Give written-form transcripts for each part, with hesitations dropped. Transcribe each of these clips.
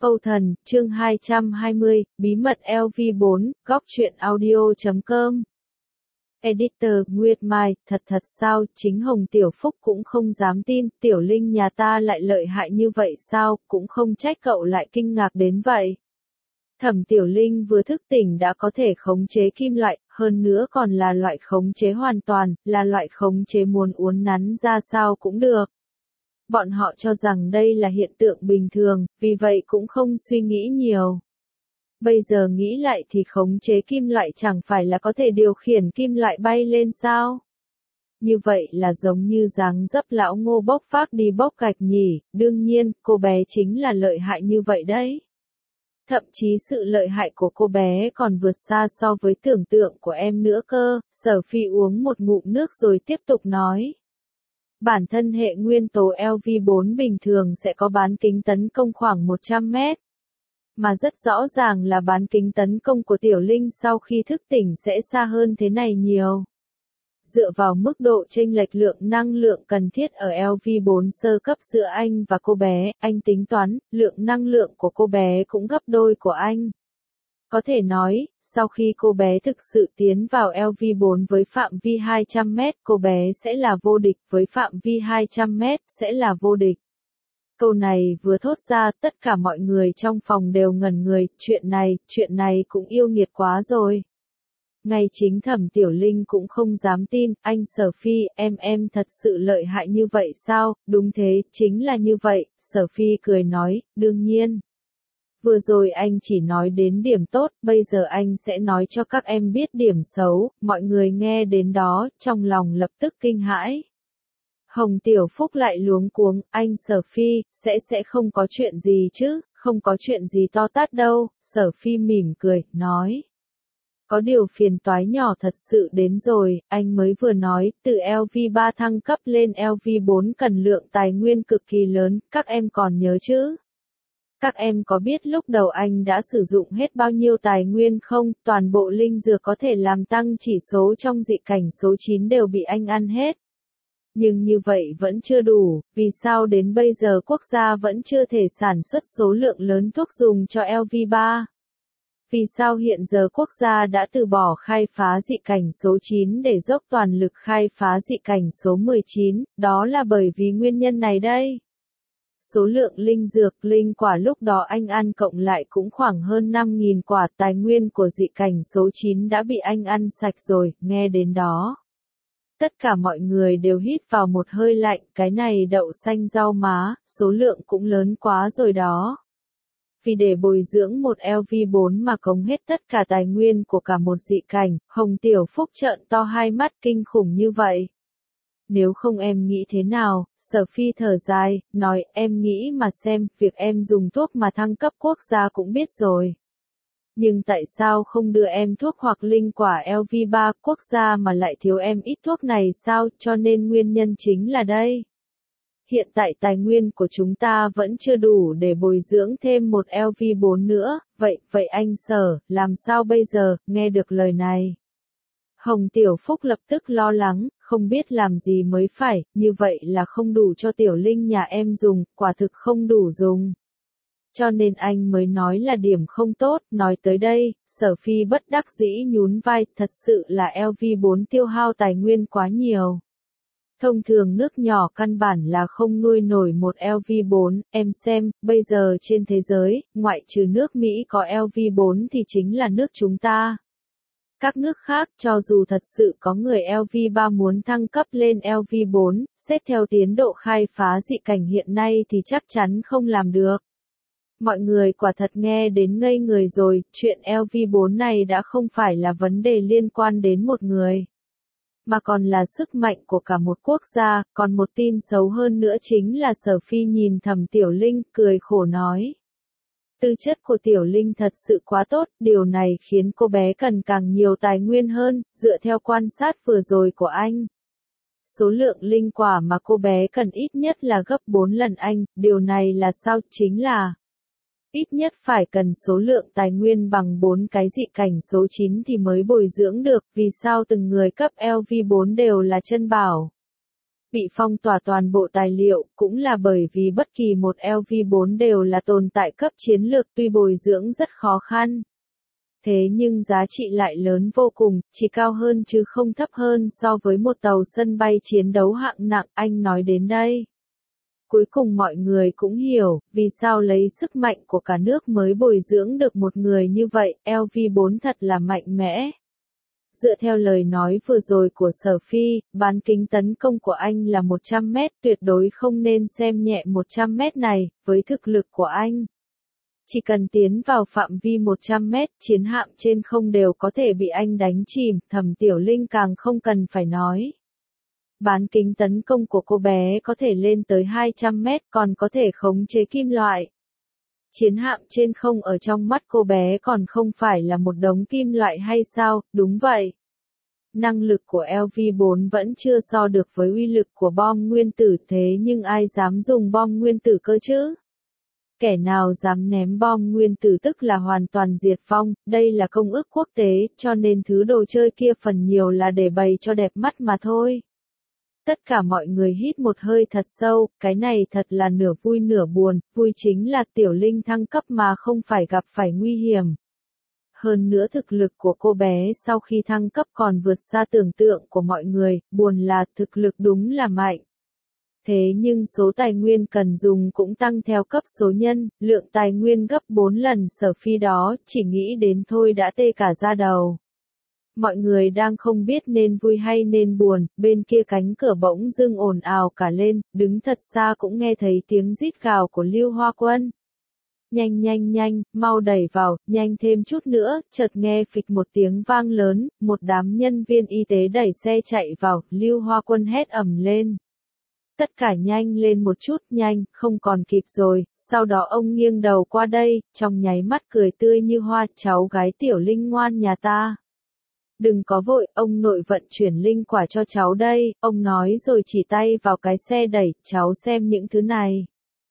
Câu thần, chương 220, bí mật LV4, góc truyện audio.com. Editor, Nguyệt Mai, thật sao, chính Hồng Tiểu Phúc cũng không dám tin, Tiểu Linh nhà ta lại lợi hại như vậy sao, cũng không trách cậu lại kinh ngạc đến vậy. Thẩm Tiểu Linh vừa thức tỉnh đã có thể khống chế kim loại, hơn nữa còn là loại khống chế hoàn toàn, là loại khống chế muốn uốn nắn ra sao cũng được. Bọn họ cho rằng đây là hiện tượng bình thường, vì vậy cũng không suy nghĩ nhiều. Bây giờ nghĩ lại thì khống chế kim loại chẳng phải là có thể điều khiển kim loại bay lên sao? Như vậy là giống như dáng dấp lão Ngô bốc phác đi bốc gạch nhỉ, đương nhiên, cô bé chính là lợi hại như vậy đấy. Thậm chí sự lợi hại của cô bé còn vượt xa so với tưởng tượng của em nữa cơ. Sở Phi uống một ngụm nước rồi tiếp tục nói. Bản thân hệ nguyên tố LV4 bình thường sẽ có bán kính tấn công khoảng 100 mét. Mà rất rõ ràng là bán kính tấn công của Tiểu Linh sau khi thức tỉnh sẽ xa hơn thế này nhiều. Dựa vào mức độ chênh lệch lượng năng lượng cần thiết ở LV4 sơ cấp giữa anh và cô bé, anh tính toán, lượng năng lượng của cô bé cũng gấp đôi của anh. Có thể nói, sau khi cô bé thực sự tiến vào LV4 với phạm vi 200 mét, cô bé sẽ là vô địch, với phạm vi 200 mét, sẽ là vô địch. Câu này vừa thốt ra, tất cả mọi người trong phòng đều ngẩn người, chuyện này cũng yêu nghiệt quá rồi. Ngay chính Thẩm Tiểu Linh cũng không dám tin, anh Sở Phi, em thật sự lợi hại như vậy sao, đúng thế, chính là như vậy, Sở Phi cười nói, đương nhiên. Vừa rồi anh chỉ nói đến điểm tốt, bây giờ anh sẽ nói cho các em biết điểm xấu, mọi người nghe đến đó, trong lòng lập tức kinh hãi. Hồng Tiểu Phúc lại luống cuống, anh Sở Phi, sẽ không có chuyện gì chứ, không có chuyện gì to tát đâu, Sở Phi mỉm cười, nói. Có điều phiền toái nhỏ thật sự đến rồi, anh mới vừa nói, từ LV3 thăng cấp lên LV4 cần lượng tài nguyên cực kỳ lớn, các em còn nhớ chứ? Các em có biết lúc đầu anh đã sử dụng hết bao nhiêu tài nguyên không? Toàn bộ linh dược có thể làm tăng chỉ số trong dị cảnh số 9 đều bị anh ăn hết. Nhưng như vậy vẫn chưa đủ, vì sao đến bây giờ quốc gia vẫn chưa thể sản xuất số lượng lớn thuốc dùng cho LV3? Vì sao hiện giờ quốc gia đã từ bỏ khai phá dị cảnh số 9 để dốc toàn lực khai phá dị cảnh số 19, đó là bởi vì nguyên nhân này đây. Số lượng linh dược, linh quả lúc đó anh ăn cộng lại cũng khoảng hơn 5.000 quả, tài nguyên của dị cảnh số 9 đã bị anh ăn sạch rồi, nghe đến đó. Tất cả mọi người đều hít vào một hơi lạnh, cái này đậu xanh rau má, số lượng cũng lớn quá rồi đó. Vì để bồi dưỡng một LV4 mà cống hết tất cả tài nguyên của cả một dị cảnh, Hồng Tiểu Phúc trợn to hai mắt kinh khủng như vậy. Nếu không em nghĩ thế nào, Sở Phi thở dài, nói em nghĩ mà xem, việc em dùng thuốc mà thăng cấp quốc gia cũng biết rồi. Nhưng tại sao không đưa em thuốc hoặc linh quả LV3 quốc gia mà lại thiếu em ít thuốc này sao, cho nên nguyên nhân chính là đây. Hiện tại tài nguyên của chúng ta vẫn chưa đủ để bồi dưỡng thêm một LV4 nữa, vậy anh Sở, làm sao bây giờ, nghe được lời này. Hồng Tiểu Phúc lập tức lo lắng, không biết làm gì mới phải, như vậy là không đủ cho Tiểu Linh nhà em dùng, quả thực không đủ dùng. Cho nên anh mới nói là điểm không tốt, nói tới đây, Sở Phi bất đắc dĩ nhún vai, thật sự là LV4 tiêu hao tài nguyên quá nhiều. Thông thường nước nhỏ căn bản là không nuôi nổi một LV4, em xem, bây giờ trên thế giới, ngoại trừ nước Mỹ có LV4 thì chính là nước chúng ta. Các nước khác, cho dù thật sự có người LV3 muốn thăng cấp lên LV4, xét theo tiến độ khai phá dị cảnh hiện nay thì chắc chắn không làm được. Mọi người quả thật nghe đến ngây người rồi, chuyện LV4 này đã không phải là vấn đề liên quan đến một người, mà còn là sức mạnh của cả một quốc gia, còn một tin xấu hơn nữa chính là Sở Phi nhìn Thẩm Tiểu Linh, cười khổ nói. Tư chất của Tiểu Linh thật sự quá tốt, điều này khiến cô bé cần càng nhiều tài nguyên hơn, dựa theo quan sát vừa rồi của anh. Số lượng linh quả mà cô bé cần ít nhất là gấp 4 lần anh, điều này là sao, chính là ít nhất phải cần số lượng tài nguyên bằng 4 cái dị cảnh số 9 thì mới bồi dưỡng được, vì sao từng người cấp LV4 đều là chân bảo. bị phong tỏa toàn bộ tài liệu, cũng là bởi vì bất kỳ một LV4 đều là tồn tại cấp chiến lược tuy bồi dưỡng rất khó khăn. Thế nhưng giá trị lại lớn vô cùng, chỉ cao hơn chứ không thấp hơn so với một tàu sân bay chiến đấu hạng nặng, anh nói đến đây. Cuối cùng mọi người cũng hiểu, vì sao lấy sức mạnh của cả nước mới bồi dưỡng được một người như vậy, LV4 thật là mạnh mẽ. Dựa theo lời nói vừa rồi của Sở Phi, bán kính tấn công của anh là 100 mét, tuyệt đối không nên xem nhẹ 100 mét này, với thực lực của anh. Chỉ cần tiến vào phạm vi 100 mét, chiến hạm trên không đều có thể bị anh đánh chìm, Thẩm Tiểu Linh càng không cần phải nói. Bán kính tấn công của cô bé có thể lên tới 200 mét, còn có thể khống chế kim loại. Chiến hạm trên không ở trong mắt cô bé còn không phải là một đống kim loại hay sao, đúng vậy. Năng lực của LV4 vẫn chưa so được với uy lực của bom nguyên tử, thế nhưng ai dám dùng bom nguyên tử cơ chứ? Kẻ nào dám ném bom nguyên tử tức là hoàn toàn diệt vong, đây là công ước quốc tế, cho nên thứ đồ chơi kia phần nhiều là để bày cho đẹp mắt mà thôi. Tất cả mọi người hít một hơi thật sâu, cái này thật là nửa vui nửa buồn, vui chính là Tiểu Linh thăng cấp mà không phải gặp phải nguy hiểm. Hơn nữa thực lực của cô bé sau khi thăng cấp còn vượt xa tưởng tượng của mọi người, buồn là thực lực đúng là mạnh. Thế nhưng số tài nguyên cần dùng cũng tăng theo cấp số nhân, lượng tài nguyên gấp 4 lần Sở Phi đó, chỉ nghĩ đến thôi đã tê cả da đầu. Mọi người đang không biết nên vui hay nên buồn, bên kia cánh cửa bỗng dưng ồn ào cả lên, đứng thật xa cũng nghe thấy tiếng rít gào của Lưu Hoa Quân. Nhanh nhanh nhanh, mau đẩy vào, nhanh thêm chút nữa, chợt nghe phịch một tiếng vang lớn, một đám nhân viên y tế đẩy xe chạy vào, Lưu Hoa Quân hét ầm lên. Tất cả nhanh lên một chút, nhanh, không còn kịp rồi, sau đó ông nghiêng đầu qua đây, trong nháy mắt cười tươi như hoa, cháu gái Tiểu Linh ngoan nhà ta. Đừng có vội, ông nội vận chuyển linh quả cho cháu đây, ông nói rồi chỉ tay vào cái xe đẩy, cháu xem những thứ này.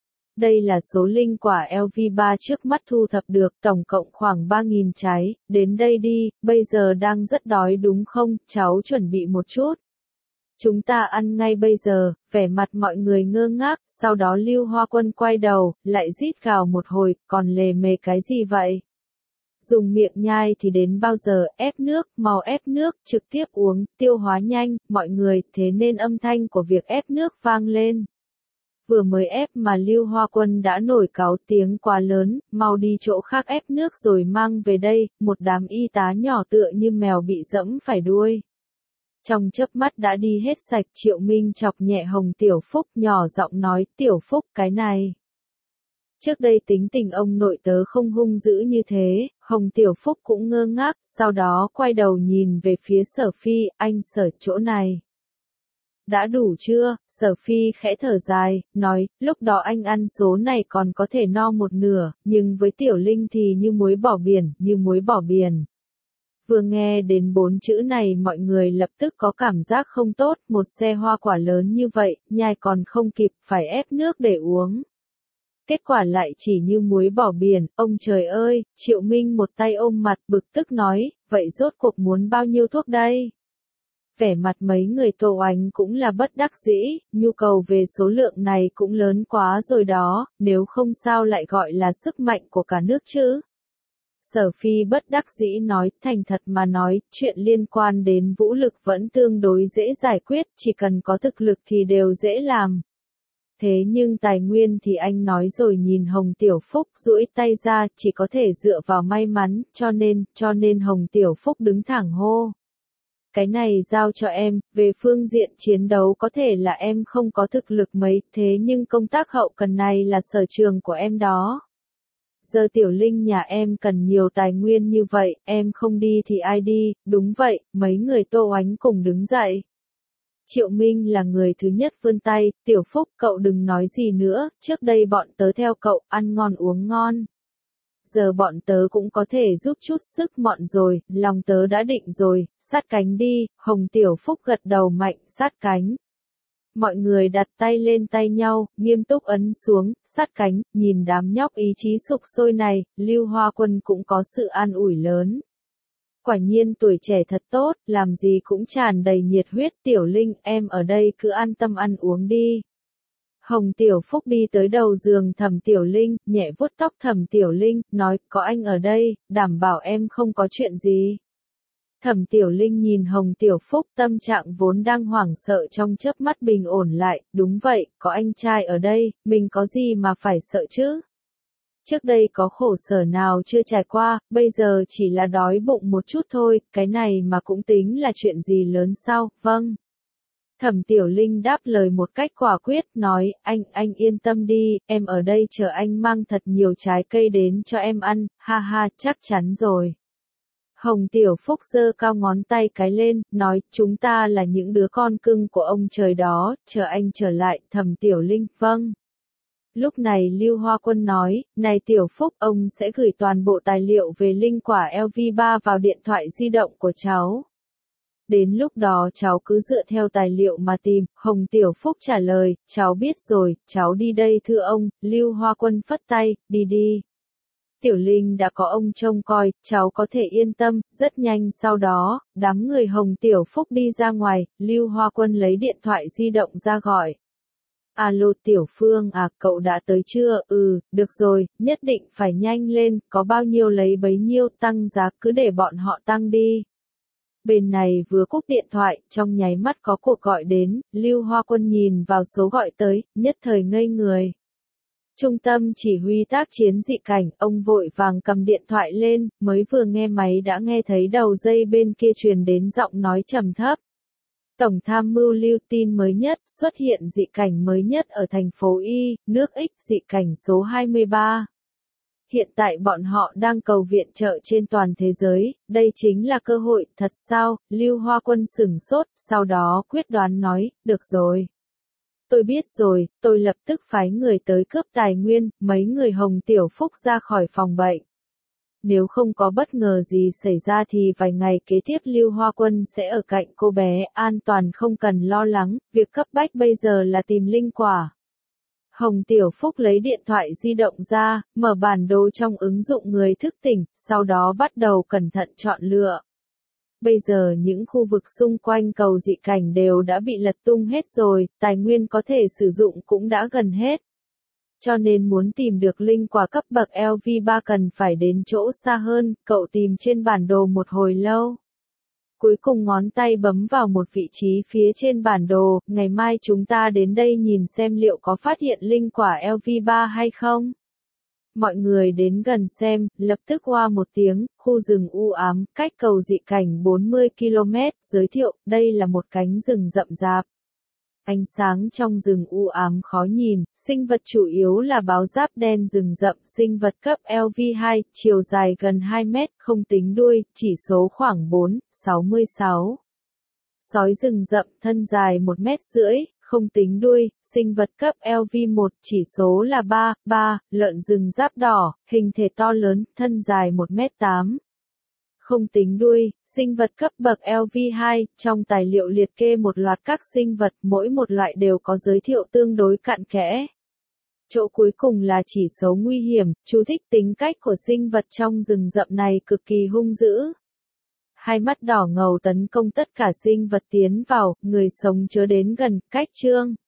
Đây là số linh quả LV3 trước mắt thu thập được, tổng cộng khoảng 3.000 trái, đến đây đi, bây giờ đang rất đói đúng không, cháu chuẩn bị một chút. Chúng ta ăn ngay bây giờ, vẻ mặt mọi người ngơ ngác, sau đó Lưu Hoa Quân quay đầu, lại rít gào một hồi, còn lề mề cái gì vậy? Dùng miệng nhai thì đến bao giờ, ép nước, mau ép nước, trực tiếp uống, tiêu hóa nhanh, mọi người, thế nên âm thanh của việc ép nước vang lên. Vừa mới ép mà Lưu Hoa Quân đã nổi cáu tiếng quá lớn, mau đi chỗ khác ép nước rồi mang về đây, một đám y tá nhỏ tựa như mèo bị dẫm phải đuôi. Trong chớp mắt đã đi hết sạch, Triệu Minh chọc nhẹ Hồng Tiểu Phúc nhỏ giọng nói, Tiểu Phúc cái này. Trước đây tính tình ông nội tớ không hung dữ như thế, Hồng Tiểu Phúc cũng ngơ ngác, sau đó quay đầu nhìn về phía Sở Phi, anh Sở chỗ này. Đã đủ chưa? Sở Phi khẽ thở dài, nói, lúc đó anh ăn số này còn có thể no một nửa, nhưng với Tiểu Linh thì như muối bỏ biển, như muối bỏ biển. Vừa nghe đến 4 chữ này mọi người lập tức có cảm giác không tốt, một xe hoa quả lớn như vậy, nhai còn không kịp, phải ép nước để uống. Kết quả lại chỉ như muối bỏ biển, ông trời ơi, Triệu Minh một tay ôm mặt bực tức nói, vậy rốt cuộc muốn bao nhiêu thuốc đây? Vẻ mặt mấy người Tô Oánh cũng là bất đắc dĩ, nhu cầu về số lượng này cũng lớn quá rồi đó, nếu không sao lại gọi là sức mạnh của cả nước chứ. Sở Phi bất đắc dĩ nói, thành thật mà nói, chuyện liên quan đến vũ lực vẫn tương đối dễ giải quyết, chỉ cần có thực lực thì đều dễ làm. Thế nhưng tài nguyên thì anh nói rồi nhìn Hồng Tiểu Phúc duỗi tay ra, chỉ có thể dựa vào may mắn, cho nên Hồng Tiểu Phúc đứng thẳng hô. Cái này giao cho em, về phương diện chiến đấu có thể là em không có thực lực mấy, thế nhưng công tác hậu cần này là sở trường của em đó. Giờ Tiểu Linh nhà em cần nhiều tài nguyên như vậy, em không đi thì ai đi, đúng vậy, mấy người Tô Oánh cùng đứng dậy. Triệu Minh là người thứ nhất vươn tay, Tiểu Phúc cậu đừng nói gì nữa, trước đây bọn tớ theo cậu, ăn ngon uống ngon. Giờ bọn tớ cũng có thể giúp chút sức mọn rồi, lòng tớ đã định rồi, sát cánh đi, Hồng Tiểu Phúc gật đầu mạnh, sát cánh. Mọi người đặt tay lên tay nhau, nghiêm túc ấn xuống, sát cánh, nhìn đám nhóc ý chí sục sôi này, Lưu Hoa Quân cũng có sự an ủi lớn. Quả nhiên tuổi trẻ thật tốt, làm gì cũng tràn đầy nhiệt huyết. Tiểu Linh, em ở đây cứ an tâm ăn uống đi. Hồng Tiểu Phúc đi tới đầu giường Thẩm Tiểu Linh, nhẹ vuốt tóc Thẩm Tiểu Linh, nói, có anh ở đây, đảm bảo em không có chuyện gì. Thẩm Tiểu Linh nhìn Hồng Tiểu Phúc, tâm trạng vốn đang hoảng sợ trong chớp mắt bình ổn lại, đúng vậy, có anh trai ở đây, mình có gì mà phải sợ chứ? Trước đây có khổ sở nào chưa trải qua, bây giờ chỉ là đói bụng một chút thôi, cái này mà cũng tính là chuyện gì lớn sao, vâng. Thẩm Tiểu Linh đáp lời một cách quả quyết, nói, anh yên tâm đi, em ở đây chờ anh mang thật nhiều trái cây đến cho em ăn, ha ha, chắc chắn rồi. Hồng Tiểu Phúc giơ cao ngón tay cái lên, nói, chúng ta là những đứa con cưng của ông trời đó, chờ anh trở lại, Thẩm Tiểu Linh, vâng. Lúc này Lưu Hoa Quân nói, này Tiểu Phúc, ông sẽ gửi toàn bộ tài liệu về linh quả LV3 vào điện thoại di động của cháu. Đến lúc đó cháu cứ dựa theo tài liệu mà tìm, Hồng Tiểu Phúc trả lời, cháu biết rồi, cháu đi đây thưa ông. Lưu Hoa Quân phất tay, đi đi. Tiểu Linh đã có ông trông coi, cháu có thể yên tâm. Rất nhanh sau đó, đám người Hồng Tiểu Phúc đi ra ngoài, Lưu Hoa Quân lấy điện thoại di động ra gọi. Alo Tiểu Phương à, cậu đã tới chưa? Được rồi, nhất định phải nhanh lên, có bao nhiêu lấy bấy nhiêu, tăng giá cứ để bọn họ tăng đi. Bên này vừa cúp điện thoại, trong nháy mắt có cuộc gọi đến, Lưu Hoa Quân nhìn vào số gọi tới, nhất thời ngây người. Trung tâm chỉ huy tác chiến dị cảnh, ông vội vàng cầm điện thoại lên, mới vừa nghe máy đã nghe thấy đầu dây bên kia truyền đến giọng nói trầm thấp. Tổng tham mưu lưu tin mới nhất, xuất hiện dị cảnh mới nhất ở thành phố Y, nước X, dị cảnh số 23. Hiện tại bọn họ đang cầu viện trợ trên toàn thế giới, đây chính là cơ hội, thật sao? Lưu Hoa Quân sửng sốt, sau đó quyết đoán nói, được rồi. Tôi biết rồi, tôi lập tức phái người tới cướp tài nguyên, mấy người Hồng Tiểu Phúc ra khỏi phòng bệnh. Nếu không có bất ngờ gì xảy ra thì vài ngày kế tiếp Lưu Hoa Quân sẽ ở cạnh cô bé, an toàn không cần lo lắng, việc cấp bách bây giờ là tìm linh quả. Hồng Tiểu Phúc lấy điện thoại di động ra, mở bản đồ trong ứng dụng người thức tỉnh, sau đó bắt đầu cẩn thận chọn lựa. Bây giờ những khu vực xung quanh cầu dị cảnh đều đã bị lật tung hết rồi, tài nguyên có thể sử dụng cũng đã gần hết. Cho nên muốn tìm được linh quả cấp bậc LV3 cần phải đến chỗ xa hơn, cậu tìm trên bản đồ một hồi lâu. Cuối cùng ngón tay bấm vào một vị trí phía trên bản đồ, ngày mai chúng ta đến đây nhìn xem liệu có phát hiện linh quả LV3 hay không. Mọi người đến gần xem, lập tức oa một tiếng, khu rừng u ám, cách cầu dị cảnh 40 km, giới thiệu, đây là một cánh rừng rậm rạp. Ánh sáng trong rừng u ám khó nhìn, sinh vật chủ yếu là báo giáp đen rừng rậm, sinh vật cấp LV2, chiều dài gần 2 mét, không tính đuôi, chỉ số khoảng 4,66. Sói rừng rậm, thân dài 1,5 mét, không tính đuôi, sinh vật cấp LV1, chỉ số là 3, lợn rừng giáp đỏ, hình thể to lớn, thân dài 1,8 mét. Không tính đuôi, sinh vật cấp bậc LV2, trong tài liệu liệt kê một loạt các sinh vật, mỗi một loại đều có giới thiệu tương đối cặn kẽ. Chỗ cuối cùng là chỉ số nguy hiểm, chú thích tính cách của sinh vật trong rừng rậm này cực kỳ hung dữ. Hai mắt đỏ ngầu tấn công tất cả sinh vật tiến vào, người sống chớ đến gần, cách chương.